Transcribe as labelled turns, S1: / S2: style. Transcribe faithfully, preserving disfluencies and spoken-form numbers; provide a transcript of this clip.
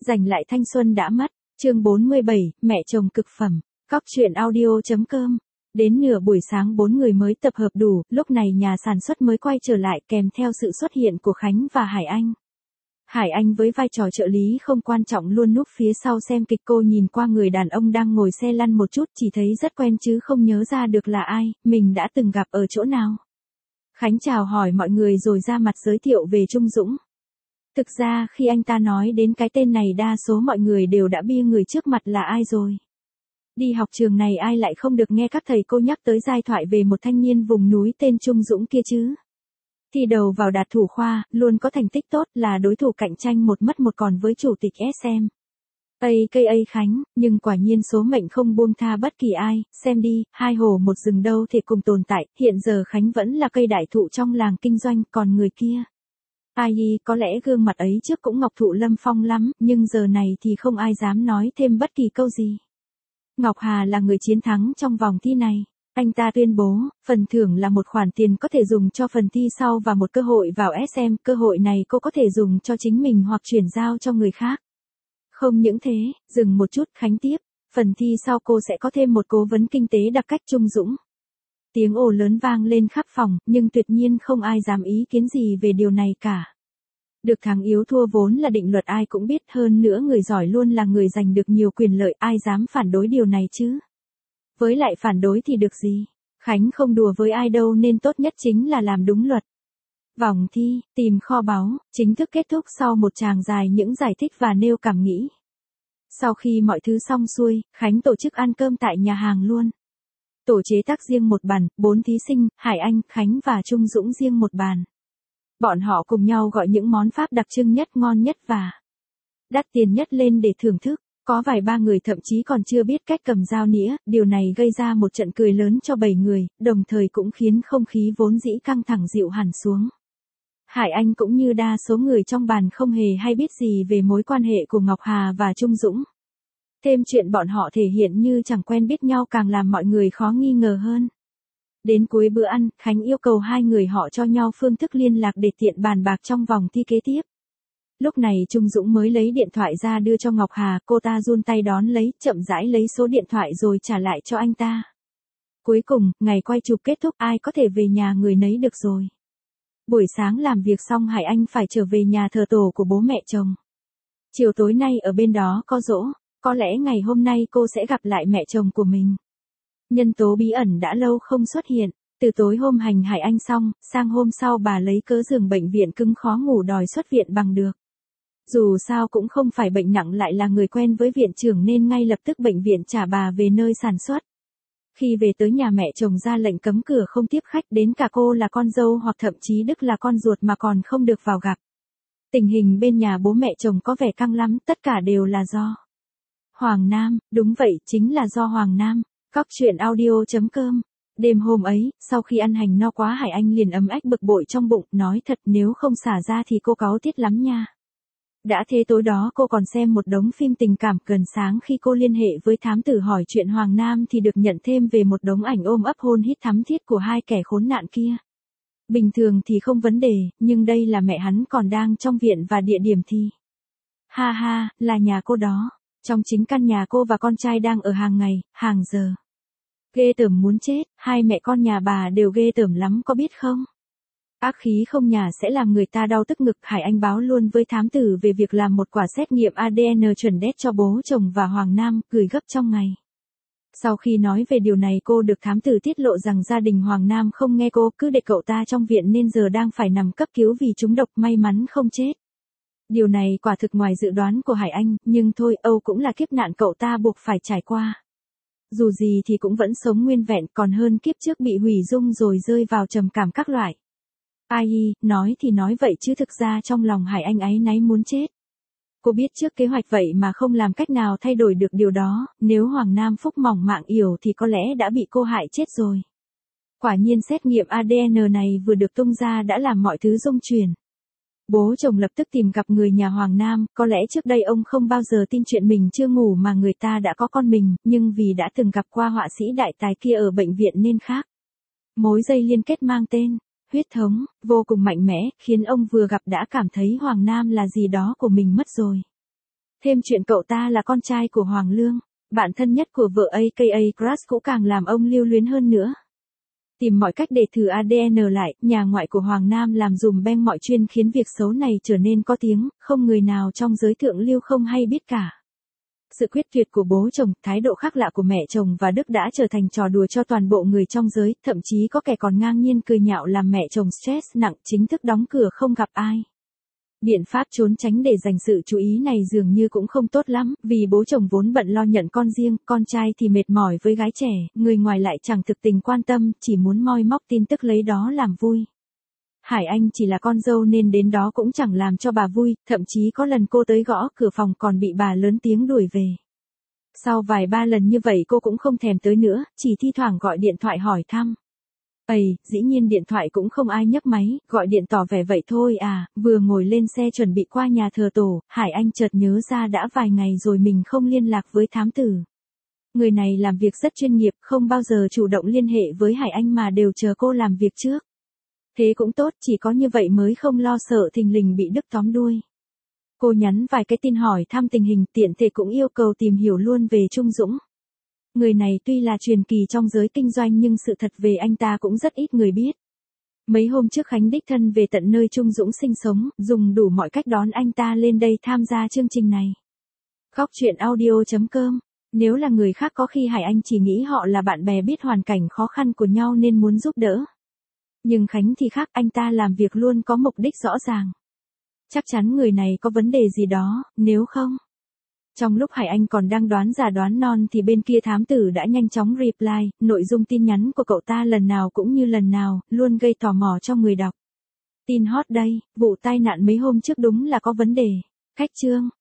S1: Giành lại thanh xuân đã mất, chương bốn mươi bảy, mẹ chồng cực phẩm, cóc truyện audio.com. Đến nửa buổi sáng bốn người mới tập hợp đủ, lúc này nhà sản xuất mới quay trở lại kèm theo sự xuất hiện của Khánh và Hải Anh. Hải Anh với vai trò trợ lý không quan trọng luôn núp phía sau xem kịch, cô nhìn qua người đàn ông đang ngồi xe lăn một chút, chỉ thấy rất quen chứ không nhớ ra được là ai, mình đã từng gặp ở chỗ nào. Khánh chào hỏi mọi người rồi ra mặt giới thiệu về Trung Dũng. Thực ra khi anh ta nói đến cái tên này đa số mọi người đều đã bia người trước mặt là ai rồi. Đi học trường này ai lại không được nghe các thầy cô nhắc tới giai thoại về một thanh niên vùng núi tên Trung Dũng kia chứ. Thi đầu vào đạt thủ khoa, luôn có thành tích tốt, là đối thủ cạnh tranh một mất một còn với chủ tịch ét em. a ca a Khánh, nhưng quả nhiên số mệnh không buông tha bất kỳ ai, xem đi, hai hồ một rừng đâu thể cùng tồn tại, hiện giờ Khánh vẫn là cây đại thụ trong làng kinh doanh, còn người kia. Ai, có lẽ gương mặt ấy trước cũng ngọc thụ lâm phong lắm, nhưng giờ này thì không ai dám nói thêm bất kỳ câu gì. Ngọc Hà là người chiến thắng trong vòng thi này. Anh ta tuyên bố, phần thưởng là một khoản tiền có thể dùng cho phần thi sau và một cơ hội vào ét em, cơ hội này cô có thể dùng cho chính mình hoặc chuyển giao cho người khác. Không những thế, dừng một chút, Khánh tiếp, phần thi sau cô sẽ có thêm một cố vấn kinh tế đặc cách Trung Dũng. Tiếng ồ lớn vang lên khắp phòng, nhưng tuyệt nhiên không ai dám ý kiến gì về điều này cả. Được thắng yếu thua vốn là định luật ai cũng biết, hơn nữa người giỏi luôn là người giành được nhiều quyền lợi, ai dám phản đối điều này chứ. Với lại phản đối thì được gì? Khánh không đùa với ai đâu nên tốt nhất chính là làm đúng luật. Vòng thi, tìm kho báu, chính thức kết thúc sau một tràng dài những giải thích và nêu cảm nghĩ. Sau khi mọi thứ xong xuôi, Khánh tổ chức ăn cơm tại nhà hàng luôn. Tổ chế tác riêng một bàn, bốn thí sinh, Hải Anh, Khánh và Trung Dũng riêng một bàn. Bọn họ cùng nhau gọi những món Pháp đặc trưng nhất, ngon nhất và đắt tiền nhất lên để thưởng thức. Có vài ba người thậm chí còn chưa biết cách cầm dao nĩa, điều này gây ra một trận cười lớn cho bảy người, đồng thời cũng khiến không khí vốn dĩ căng thẳng dịu hẳn xuống. Hải Anh cũng như đa số người trong bàn không hề hay biết gì về mối quan hệ của Ngọc Hà và Trung Dũng. Thêm chuyện bọn họ thể hiện như chẳng quen biết nhau càng làm mọi người khó nghi ngờ hơn. Đến cuối bữa ăn, Khánh yêu cầu hai người họ cho nhau phương thức liên lạc để tiện bàn bạc trong vòng thi kế tiếp. Lúc này Trung Dũng mới lấy điện thoại ra đưa cho Ngọc Hà, cô ta run tay đón lấy, chậm rãi lấy số điện thoại rồi trả lại cho anh ta. Cuối cùng, ngày quay chụp kết thúc, ai có thể về nhà người nấy được rồi. Buổi sáng làm việc xong Hải Anh phải trở về nhà thờ tổ của bố mẹ chồng. Chiều tối nay ở bên đó có giỗ, có lẽ ngày hôm nay cô sẽ gặp lại mẹ chồng của mình. Nhân tố bí ẩn đã lâu không xuất hiện. Từ tối hôm hành Hải Anh xong, sang hôm sau bà lấy cớ giường bệnh viện cứng khó ngủ đòi xuất viện bằng được. Dù sao cũng không phải bệnh nặng lại là người quen với viện trưởng nên ngay lập tức bệnh viện trả bà về nơi sản xuất. Khi về tới nhà mẹ chồng ra lệnh cấm cửa không tiếp khách, đến cả cô là con dâu hoặc thậm chí Đức là con ruột mà còn không được vào gặp. Tình hình bên nhà bố mẹ chồng có vẻ căng lắm, tất cả đều là do Hoàng Nam, đúng vậy, chính là do Hoàng Nam. Cóc truyện audio.com. Đêm hôm ấy, sau khi ăn hành no quá Hải Anh liền ấm ách bực bội trong bụng, nói thật nếu không xả ra thì cô cáu tiết lắm nha. Đã thế tối đó cô còn xem một đống phim tình cảm, gần sáng khi cô liên hệ với thám tử hỏi chuyện Hoàng Nam thì được nhận thêm về một đống ảnh ôm ấp hôn hít thắm thiết của hai kẻ khốn nạn kia. Bình thường thì không vấn đề, nhưng đây là mẹ hắn còn đang trong viện và địa điểm thì... Ha ha, là nhà cô đó. Trong chính căn nhà cô và con trai đang ở hàng ngày, hàng giờ. Ghê tởm muốn chết, hai mẹ con nhà bà đều ghê tởm lắm có biết không? Ác khí không nhà sẽ làm người ta đau tức ngực. Hải Anh báo luôn với thám tử về việc làm một quả xét nghiệm a đê en chuẩn đét cho bố chồng và Hoàng Nam, gửi gấp trong ngày. Sau khi nói về điều này cô được thám tử tiết lộ rằng gia đình Hoàng Nam không nghe cô, cứ để cậu ta trong viện nên giờ đang phải nằm cấp cứu vì trúng độc, may mắn không chết. Điều này quả thực ngoài dự đoán của Hải Anh, nhưng thôi, Âu cũng là kiếp nạn cậu ta buộc phải trải qua. Dù gì thì cũng vẫn sống nguyên vẹn, còn hơn kiếp trước bị hủy dung rồi rơi vào trầm cảm các loại. Ai, nói thì nói vậy chứ thực ra trong lòng Hải Anh áy náy muốn chết. Cô biết trước kế hoạch vậy mà không làm cách nào thay đổi được điều đó, nếu Hoàng Nam phúc mỏng mạng yểu thì có lẽ đã bị cô hại chết rồi. Quả nhiên xét nghiệm a đê en này vừa được tung ra đã làm mọi thứ rung chuyển. Bố chồng lập tức tìm gặp người nhà Hoàng Nam, có lẽ trước đây ông không bao giờ tin chuyện mình chưa ngủ mà người ta đã có con mình, nhưng vì đã từng gặp qua họa sĩ đại tài kia ở bệnh viện nên khác. Mối dây liên kết mang tên huyết thống, vô cùng mạnh mẽ, khiến ông vừa gặp đã cảm thấy Hoàng Nam là gì đó của mình mất rồi. Thêm chuyện cậu ta là con trai của Hoàng Lương, bạn thân nhất của vợ a ca a Crush cũng càng làm ông lưu luyến hơn nữa. Tìm mọi cách để thử a đê en lại, nhà ngoại của Hoàng Nam làm dùm beng mọi chuyên khiến việc xấu này trở nên có tiếng, không người nào trong giới thượng lưu không hay biết cả. Sự quyết tuyệt của bố chồng, thái độ khác lạ của mẹ chồng và Đức đã trở thành trò đùa cho toàn bộ người trong giới, thậm chí có kẻ còn ngang nhiên cười nhạo làm mẹ chồng stress nặng, chính thức đóng cửa không gặp ai. Biện pháp trốn tránh để dành sự chú ý này dường như cũng không tốt lắm, vì bố chồng vốn bận lo nhận con riêng, con trai thì mệt mỏi với gái trẻ, người ngoài lại chẳng thực tình quan tâm, chỉ muốn moi móc tin tức lấy đó làm vui. Hải Anh chỉ là con dâu nên đến đó cũng chẳng làm cho bà vui, thậm chí có lần cô tới gõ cửa phòng còn bị bà lớn tiếng đuổi về. Sau vài ba lần như vậy cô cũng không thèm tới nữa, chỉ thi thoảng gọi điện thoại hỏi thăm. Ây, dĩ nhiên điện thoại cũng không ai nhấc máy, gọi điện tỏ vẻ vậy thôi à, vừa ngồi lên xe chuẩn bị qua nhà thờ tổ, Hải Anh chợt nhớ ra đã vài ngày rồi mình không liên lạc với thám tử. Người này làm việc rất chuyên nghiệp, không bao giờ chủ động liên hệ với Hải Anh mà đều chờ cô làm việc trước. Thế cũng tốt, chỉ có như vậy mới không lo sợ thình lình bị Đức tóm đuôi. Cô nhắn vài cái tin hỏi thăm tình hình, tiện thể cũng yêu cầu tìm hiểu luôn về Trung Dũng. Người này tuy là truyền kỳ trong giới kinh doanh nhưng sự thật về anh ta cũng rất ít người biết. Mấy hôm trước Khánh đích thân về tận nơi Trung Dũng sinh sống, dùng đủ mọi cách đón anh ta lên đây tham gia chương trình này. Góc chuyện audio chấm com. Nếu là người khác có khi Hải Anh chỉ nghĩ họ là bạn bè biết hoàn cảnh khó khăn của nhau nên muốn giúp đỡ. Nhưng Khánh thì khác, anh ta làm việc luôn có mục đích rõ ràng. Chắc chắn người này có vấn đề gì đó, nếu không. Trong lúc Hải Anh còn đang đoán già đoán non thì bên kia thám tử đã nhanh chóng reply, nội dung tin nhắn của cậu ta lần nào cũng như lần nào, luôn gây tò mò cho người đọc. Tin hot đây, vụ tai nạn mấy hôm trước đúng là có vấn đề. Khách chương.